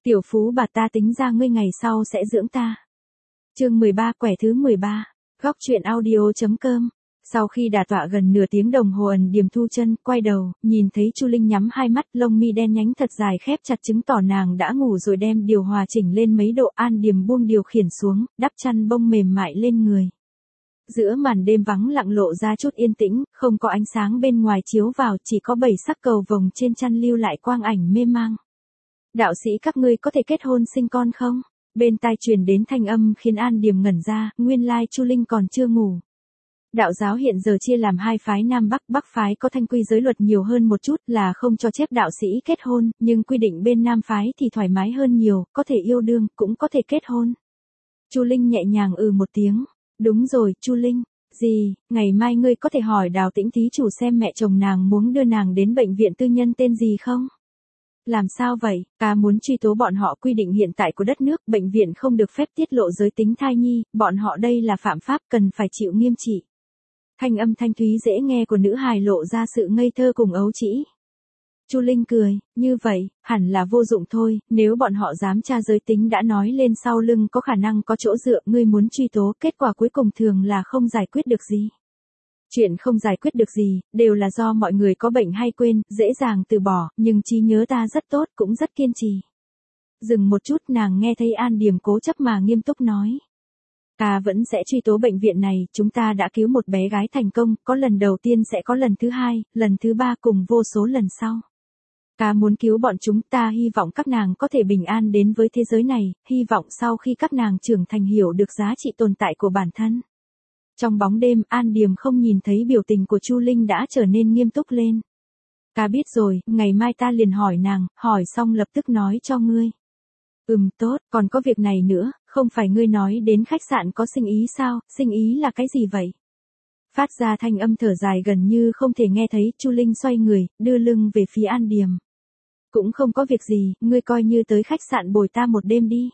Tiểu phú bà ta tính ra ngươi ngày sau sẽ dưỡng ta. Chương 13 quẻ thứ 13. Góc truyện audio.com. Sau khi đả tọa gần nửa tiếng đồng hồ, Ân Điềm thu chân, quay đầu, nhìn thấy Chu Linh nhắm hai mắt, lông mi đen nhánh thật dài khép chặt chứng tỏ nàng đã ngủ rồi, đem điều hòa chỉnh lên mấy độ. An Điềm buông điều khiển xuống, đắp chăn bông mềm mại lên người. Giữa màn đêm vắng lặng lộ ra chút yên tĩnh, không có ánh sáng bên ngoài chiếu vào, chỉ có 7 sắc cầu vồng trên chăn lưu lại quang ảnh mê mang. Đạo sĩ, các ngươi có thể kết hôn sinh con không? Bên tai truyền đến thanh âm khiến An Điềm ngẩn ra, nguyên lai Chu Linh còn chưa ngủ. Đạo giáo hiện giờ chia làm hai phái Nam Bắc, Bắc phái có thanh quy giới luật nhiều hơn một chút, là không cho phép đạo sĩ kết hôn, nhưng quy định bên Nam phái thì thoải mái hơn nhiều, có thể yêu đương, cũng có thể kết hôn. Chu Linh nhẹ nhàng một tiếng. Đúng rồi, Chu Linh. Gì, ngày mai ngươi có thể hỏi Đào Tĩnh thí chủ xem mẹ chồng nàng muốn đưa nàng đến bệnh viện tư nhân tên gì không? Làm sao vậy? Ta muốn truy tố bọn họ. Quy định hiện tại của đất nước, bệnh viện không được phép tiết lộ giới tính thai nhi, bọn họ đây là phạm pháp, cần phải chịu nghiêm trị. Thanh âm thanh thúy dễ nghe của nữ hài lộ ra sự ngây thơ cùng ấu trĩ. Chu Linh cười, như vậy, hẳn là vô dụng thôi, nếu bọn họ dám tra giới tính đã nói lên sau lưng có khả năng có chỗ dựa, ngươi muốn truy tố, kết quả cuối cùng thường là không giải quyết được gì. Chuyện không giải quyết được gì, đều là do mọi người có bệnh hay quên, dễ dàng từ bỏ, nhưng trí nhớ ta rất tốt, cũng rất kiên trì. Dừng một chút, nàng nghe thấy An Điềm cố chấp mà nghiêm túc nói. Ta vẫn sẽ truy tố bệnh viện này, chúng ta đã cứu một bé gái thành công, có lần đầu tiên sẽ có lần thứ hai, lần thứ ba cùng vô số lần sau. Ta muốn cứu bọn chúng, ta hy vọng các nàng có thể bình an đến với thế giới này, hy vọng sau khi các nàng trưởng thành hiểu được giá trị tồn tại của bản thân. Trong bóng đêm, An Điềm không nhìn thấy biểu tình của Chu Linh đã trở nên nghiêm túc lên. Ta biết rồi, ngày mai ta liền hỏi nàng, hỏi xong lập tức nói cho ngươi. Tốt, còn có việc này nữa, không phải ngươi nói đến khách sạn có sinh ý sao, sinh ý là cái gì vậy? Phát ra thanh âm thở dài gần như không thể nghe thấy, Chu Linh xoay người, đưa lưng về phía An Điềm. Cũng không có việc gì, ngươi coi như tới khách sạn bồi ta một đêm đi.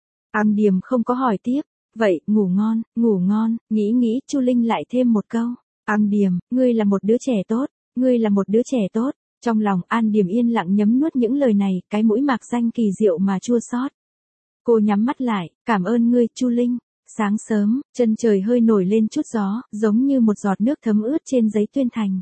An Điềm không có hỏi tiếp. Vậy, ngủ ngon, nghĩ, Chu Linh lại thêm một câu. An Điềm, ngươi là một đứa trẻ tốt, ngươi là một đứa trẻ tốt. Trong lòng An Điềm yên lặng nhấm nuốt những lời này, cái mũi mạc danh kỳ diệu mà chua xót. Cô nhắm mắt lại, cảm ơn ngươi, Chu Linh. Sáng sớm, chân trời hơi nổi lên chút gió, giống như một giọt nước thấm ướt trên giấy tuyên thành.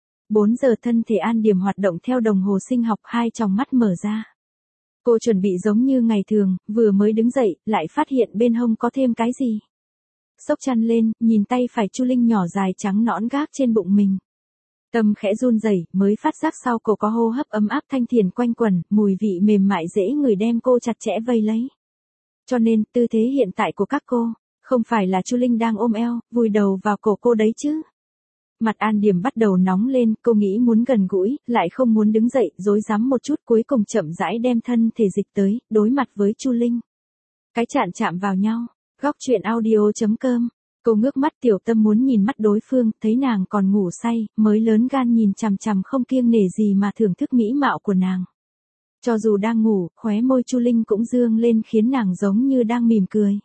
4 giờ thân thể An Điềm hoạt động theo đồng hồ sinh học, hai tròng mắt mở ra. Cô chuẩn bị giống như ngày thường, vừa mới đứng dậy, lại phát hiện bên hông có thêm cái gì. Xốc chăn lên, nhìn tay phải Chu Linh nhỏ dài trắng nõn gác trên bụng mình. Tâm khẽ run rẩy, mới phát giác sau cổ có hô hấp ấm áp thanh thiền quanh quẩn, mùi vị mềm mại dễ người đem cô chặt chẽ vây lấy. Cho nên, tư thế hiện tại của các cô, không phải là Chu Linh đang ôm eo, vùi đầu vào cổ cô đấy chứ. Mặt An Điềm bắt đầu nóng lên, cô nghĩ muốn gần gũi, lại không muốn đứng dậy, rối rắm một chút, cuối cùng chậm rãi đem thân thể dịch tới, đối mặt với Chu Linh. Cái chạm chạm vào nhau. Góc truyện audio.com. Cô ngước mắt, tiểu tâm muốn nhìn mắt đối phương, thấy nàng còn ngủ say, mới lớn gan nhìn chằm chằm không kiêng nể gì mà thưởng thức mỹ mạo của nàng. Cho dù đang ngủ, khóe môi Chu Linh cũng dương lên khiến nàng giống như đang mỉm cười.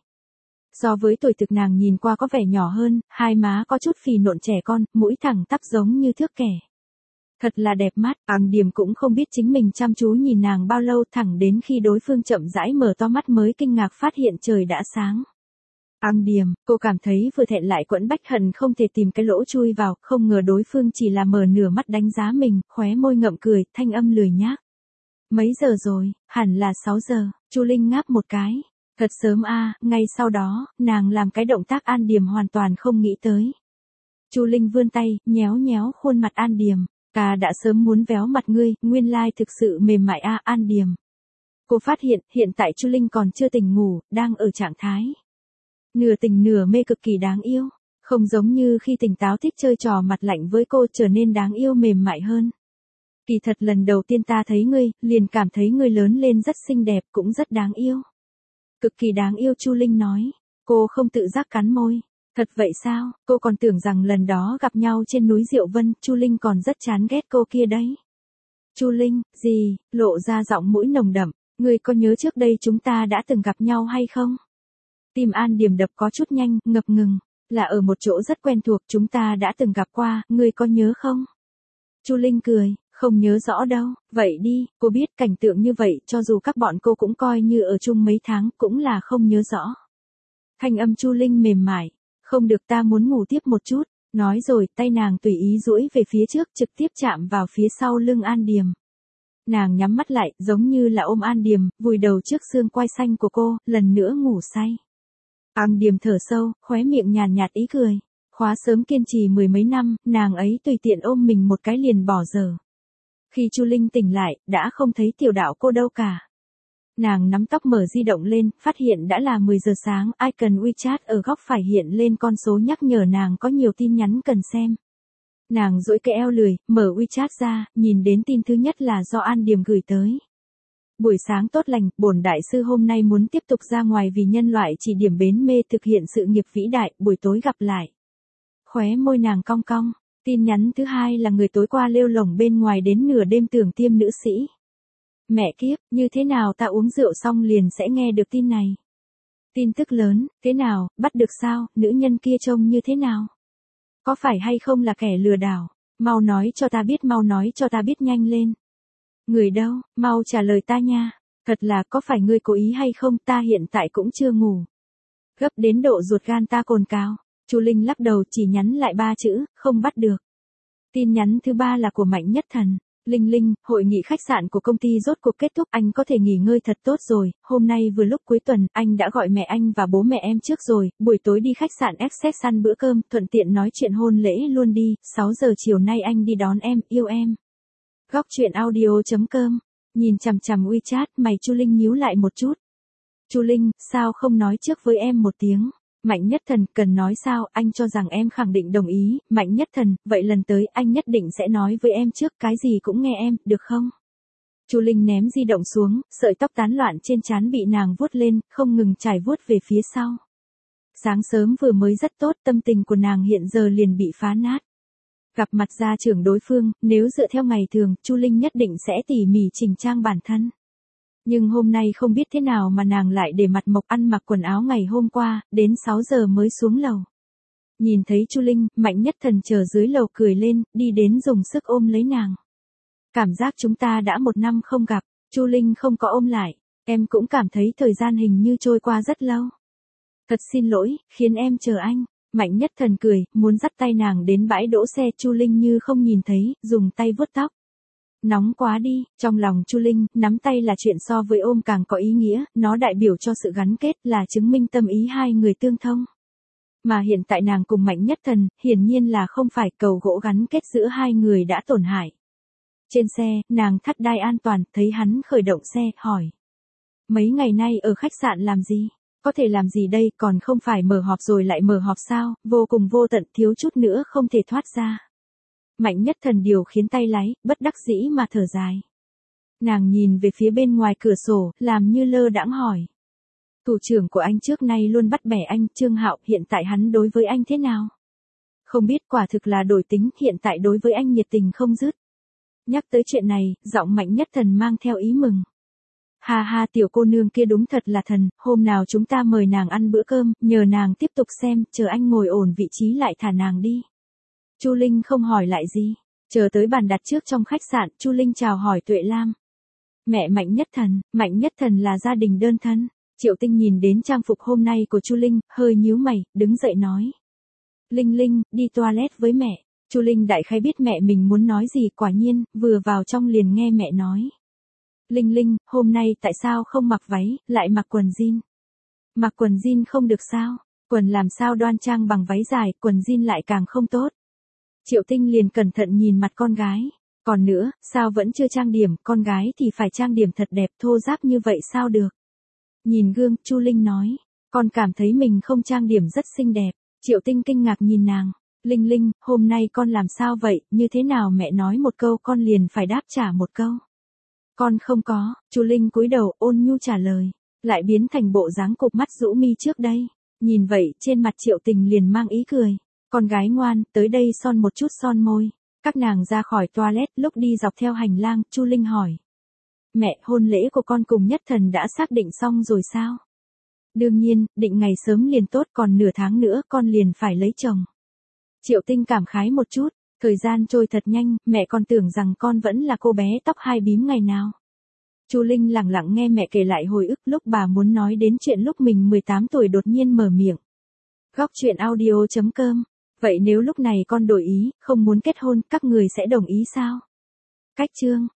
So với tuổi thực nàng nhìn qua có vẻ nhỏ hơn, hai má có chút phì nộn trẻ con, mũi thẳng tắp giống như thước kẻ. Thật là đẹp mắt, An Điềm cũng không biết chính mình chăm chú nhìn nàng bao lâu, thẳng đến khi đối phương chậm rãi mở to mắt mới kinh ngạc phát hiện trời đã sáng. An Điềm, cô cảm thấy vừa thẹn lại quẫn bách, hận không thể tìm cái lỗ chui vào, không ngờ đối phương chỉ là mở nửa mắt đánh giá mình, khóe môi ngậm cười, thanh âm lười nhác. Mấy giờ rồi, hẳn là 6 giờ, Chu Linh ngáp một cái. Thật sớm ngay sau đó, nàng làm cái động tác An Điềm hoàn toàn không nghĩ tới. Chu Linh vươn tay, nhéo nhéo khuôn mặt An Điềm. Ta đã sớm muốn véo mặt ngươi, nguyên lai thực sự mềm mại An Điềm. Cô phát hiện tại Chu Linh còn chưa tỉnh ngủ, đang ở trạng thái nửa tỉnh nửa mê cực kỳ đáng yêu. Không giống như khi tỉnh táo thích chơi trò mặt lạnh với cô, trở nên đáng yêu mềm mại hơn. Kỳ thật lần đầu tiên ta thấy ngươi, liền cảm thấy ngươi lớn lên rất xinh đẹp, cũng rất đáng yêu. Cực kỳ đáng yêu, Chu Linh nói. Cô không tự giác cắn môi. Thật vậy sao, cô còn tưởng rằng lần đó gặp nhau trên núi Diệu Vân, Chu Linh còn rất chán ghét cô kia đấy. Chu Linh, gì, lộ ra giọng mũi nồng đậm, ngươi có nhớ trước đây chúng ta đã từng gặp nhau hay không? Tim An Điềm đập có chút nhanh, ngập ngừng, là ở một chỗ rất quen thuộc, chúng ta đã từng gặp qua, ngươi có nhớ không? Chu Linh cười, Không nhớ rõ đâu, vậy đi, cô biết cảnh tượng như vậy cho dù các bọn cô cũng coi như ở chung mấy tháng cũng là không nhớ rõ. Thanh âm Chu Linh mềm mại, không được ta muốn ngủ tiếp một chút, nói rồi tay nàng tùy ý duỗi về phía trước trực tiếp chạm vào phía sau lưng An Điềm. Nàng nhắm mắt lại giống như là ôm An Điềm, vùi đầu trước xương quai xanh của cô, lần nữa ngủ say. An Điềm thở sâu, khóe miệng nhàn nhạt ý cười. Khóa sớm kiên trì mười mấy năm, nàng ấy tùy tiện ôm mình một cái liền bỏ dở. Khi Chu Linh tỉnh lại, đã không thấy tiểu đạo cô đâu cả. Nàng nắm tóc mở di động lên, phát hiện đã là 10 giờ sáng, icon WeChat ở góc phải hiện lên con số nhắc nhở nàng có nhiều tin nhắn cần xem. Nàng duỗi cái eo lười, mở WeChat ra, nhìn đến tin thứ nhất là do An Điềm gửi tới. Buổi sáng tốt lành, bổn đại sư hôm nay muốn tiếp tục ra ngoài vì nhân loại chỉ điểm bến mê thực hiện sự nghiệp vĩ đại, buổi tối gặp lại. Khóe môi nàng cong cong. Tin nhắn thứ hai là người tối qua lêu lổng bên ngoài đến nửa đêm tưởng tiêm nữ sĩ. Mẹ kiếp, như thế nào ta uống rượu xong liền sẽ nghe được tin này. Tin tức lớn, thế nào, bắt được sao, nữ nhân kia trông như thế nào? Có phải hay không là kẻ lừa đảo? Mau nói cho ta biết nhanh lên. Người đâu, mau trả lời ta nha. Thật là có phải ngươi cố ý hay không, ta hiện tại cũng chưa ngủ. Gấp đến độ ruột gan ta cồn cào. Chu Linh lắc đầu chỉ nhắn lại 3 chữ, không bắt được. Tin nhắn thứ 3 là của Mạnh Nhất Thần. Linh Linh, hội nghị khách sạn của công ty rốt cuộc kết thúc, anh có thể nghỉ ngơi thật tốt rồi, hôm nay vừa lúc cuối tuần, anh đã gọi mẹ anh và bố mẹ em trước rồi, buổi tối đi khách sạn Essex ăn bữa cơm, thuận tiện nói chuyện hôn lễ luôn đi, 6 giờ chiều nay anh đi đón em, yêu em. Góc truyện audio.com, nhìn chằm chằm WeChat, mày Chu Linh nhíu lại một chút. Chu Linh, sao không nói trước với em một tiếng? Mạnh Nhất Thần, cần nói sao, anh cho rằng em khẳng định đồng ý, Mạnh Nhất Thần, vậy lần tới anh nhất định sẽ nói với em trước, cái gì cũng nghe em, được không? Chu Linh ném di động xuống, sợi tóc tán loạn trên trán bị nàng vuốt lên, không ngừng trải vuốt về phía sau. Sáng sớm vừa mới rất tốt, tâm tình của nàng hiện giờ liền bị phá nát. Gặp mặt gia trưởng đối phương, nếu dựa theo ngày thường, Chu Linh nhất định sẽ tỉ mỉ chỉnh trang bản thân. Nhưng hôm nay không biết thế nào mà nàng lại để mặt mộc ăn mặc quần áo ngày hôm qua, đến 6 giờ mới xuống lầu. Nhìn thấy Chu Linh, Mạnh Nhất Thần chờ dưới lầu cười lên, đi đến dùng sức ôm lấy nàng. Cảm giác chúng ta đã 1 năm không gặp, Chu Linh không có ôm lại, em cũng cảm thấy thời gian hình như trôi qua rất lâu. Thật xin lỗi, khiến em chờ anh. Mạnh Nhất Thần cười, muốn dắt tay nàng đến bãi đỗ xe, Chu Linh như không nhìn thấy, dùng tay vuốt tóc. Nóng quá đi, trong lòng Chu Linh, nắm tay là chuyện so với ôm càng có ý nghĩa, nó đại biểu cho sự gắn kết, là chứng minh tâm ý hai người tương thông. Mà hiện tại nàng cùng Mạnh Nhất Thần, hiển nhiên là không phải, cầu gỗ gắn kết giữa hai người đã tổn hại. Trên xe, nàng thắt đai an toàn, thấy hắn khởi động xe, hỏi. Mấy ngày nay ở khách sạn làm gì? Có thể làm gì đây, còn không phải mở họp rồi lại mở họp sao, vô cùng vô tận, thiếu chút nữa không thể thoát ra. Mạnh Nhất Thần điều khiến tay lái, bất đắc dĩ mà thở dài. Nàng nhìn về phía bên ngoài cửa sổ, làm như lơ đãng hỏi. Thủ trưởng của anh trước nay luôn bắt bẻ anh, Trương Hạo, hiện tại hắn đối với anh thế nào? Không biết, quả thực là đổi tính, hiện tại đối với anh nhiệt tình không dứt. Nhắc tới chuyện này, giọng Mạnh Nhất Thần mang theo ý mừng. Ha ha, tiểu cô nương kia đúng thật là thần, hôm nào chúng ta mời nàng ăn bữa cơm, nhờ nàng tiếp tục xem, chờ anh ngồi ổn vị trí lại thả nàng đi. Chu Linh không hỏi lại gì, chờ tới bàn đặt trước trong khách sạn, Chu Linh chào hỏi Tuệ Lam. Mẹ Mạnh Nhất Thần là gia đình đơn thân. Triệu Tinh nhìn đến trang phục hôm nay của Chu Linh, hơi nhíu mày, đứng dậy nói. Linh Linh, đi toilet với mẹ. Chu Linh đại khái biết mẹ mình muốn nói gì, quả nhiên, vừa vào trong liền nghe mẹ nói. Linh Linh, hôm nay tại sao không mặc váy, lại mặc quần jean? Mặc quần jean không được sao? Quần làm sao đoan trang bằng váy dài, quần jean lại càng không tốt. Triệu Tinh liền cẩn thận nhìn mặt con gái. Còn nữa, sao vẫn chưa trang điểm, con gái thì phải trang điểm thật đẹp, thô ráp như vậy sao được? Nhìn gương, Chu Linh nói, con cảm thấy mình không trang điểm rất xinh đẹp. Triệu Tinh kinh ngạc nhìn nàng. Linh Linh, hôm nay con làm sao vậy, như thế nào mẹ nói một câu con liền phải đáp trả một câu. Con không có, Chu Linh cúi đầu ôn nhu trả lời, lại biến thành bộ dáng cụp mắt rũ mi trước đây. Nhìn vậy, trên mặt Triệu Tình liền mang ý cười. Con gái ngoan, tới đây son một chút son môi. Các nàng ra khỏi toilet, lúc đi dọc theo hành lang, Chu Linh hỏi. Mẹ, hôn lễ của con cùng Nhất Thần đã xác định xong rồi sao? Đương nhiên, định ngày sớm liền tốt, còn nửa tháng nữa con liền phải lấy chồng. Triệu Tinh cảm khái một chút, Thời gian trôi thật nhanh, mẹ còn tưởng rằng con vẫn là cô bé tóc hai bím ngày nào. Chu Linh lặng lặng nghe mẹ kể lại hồi ức lúc bà muốn nói đến chuyện lúc mình 18 tuổi đột nhiên mở miệng. Góc truyện audio.com. Vậy nếu lúc này con đổi ý, không muốn kết hôn, các người sẽ đồng ý sao? Cách chương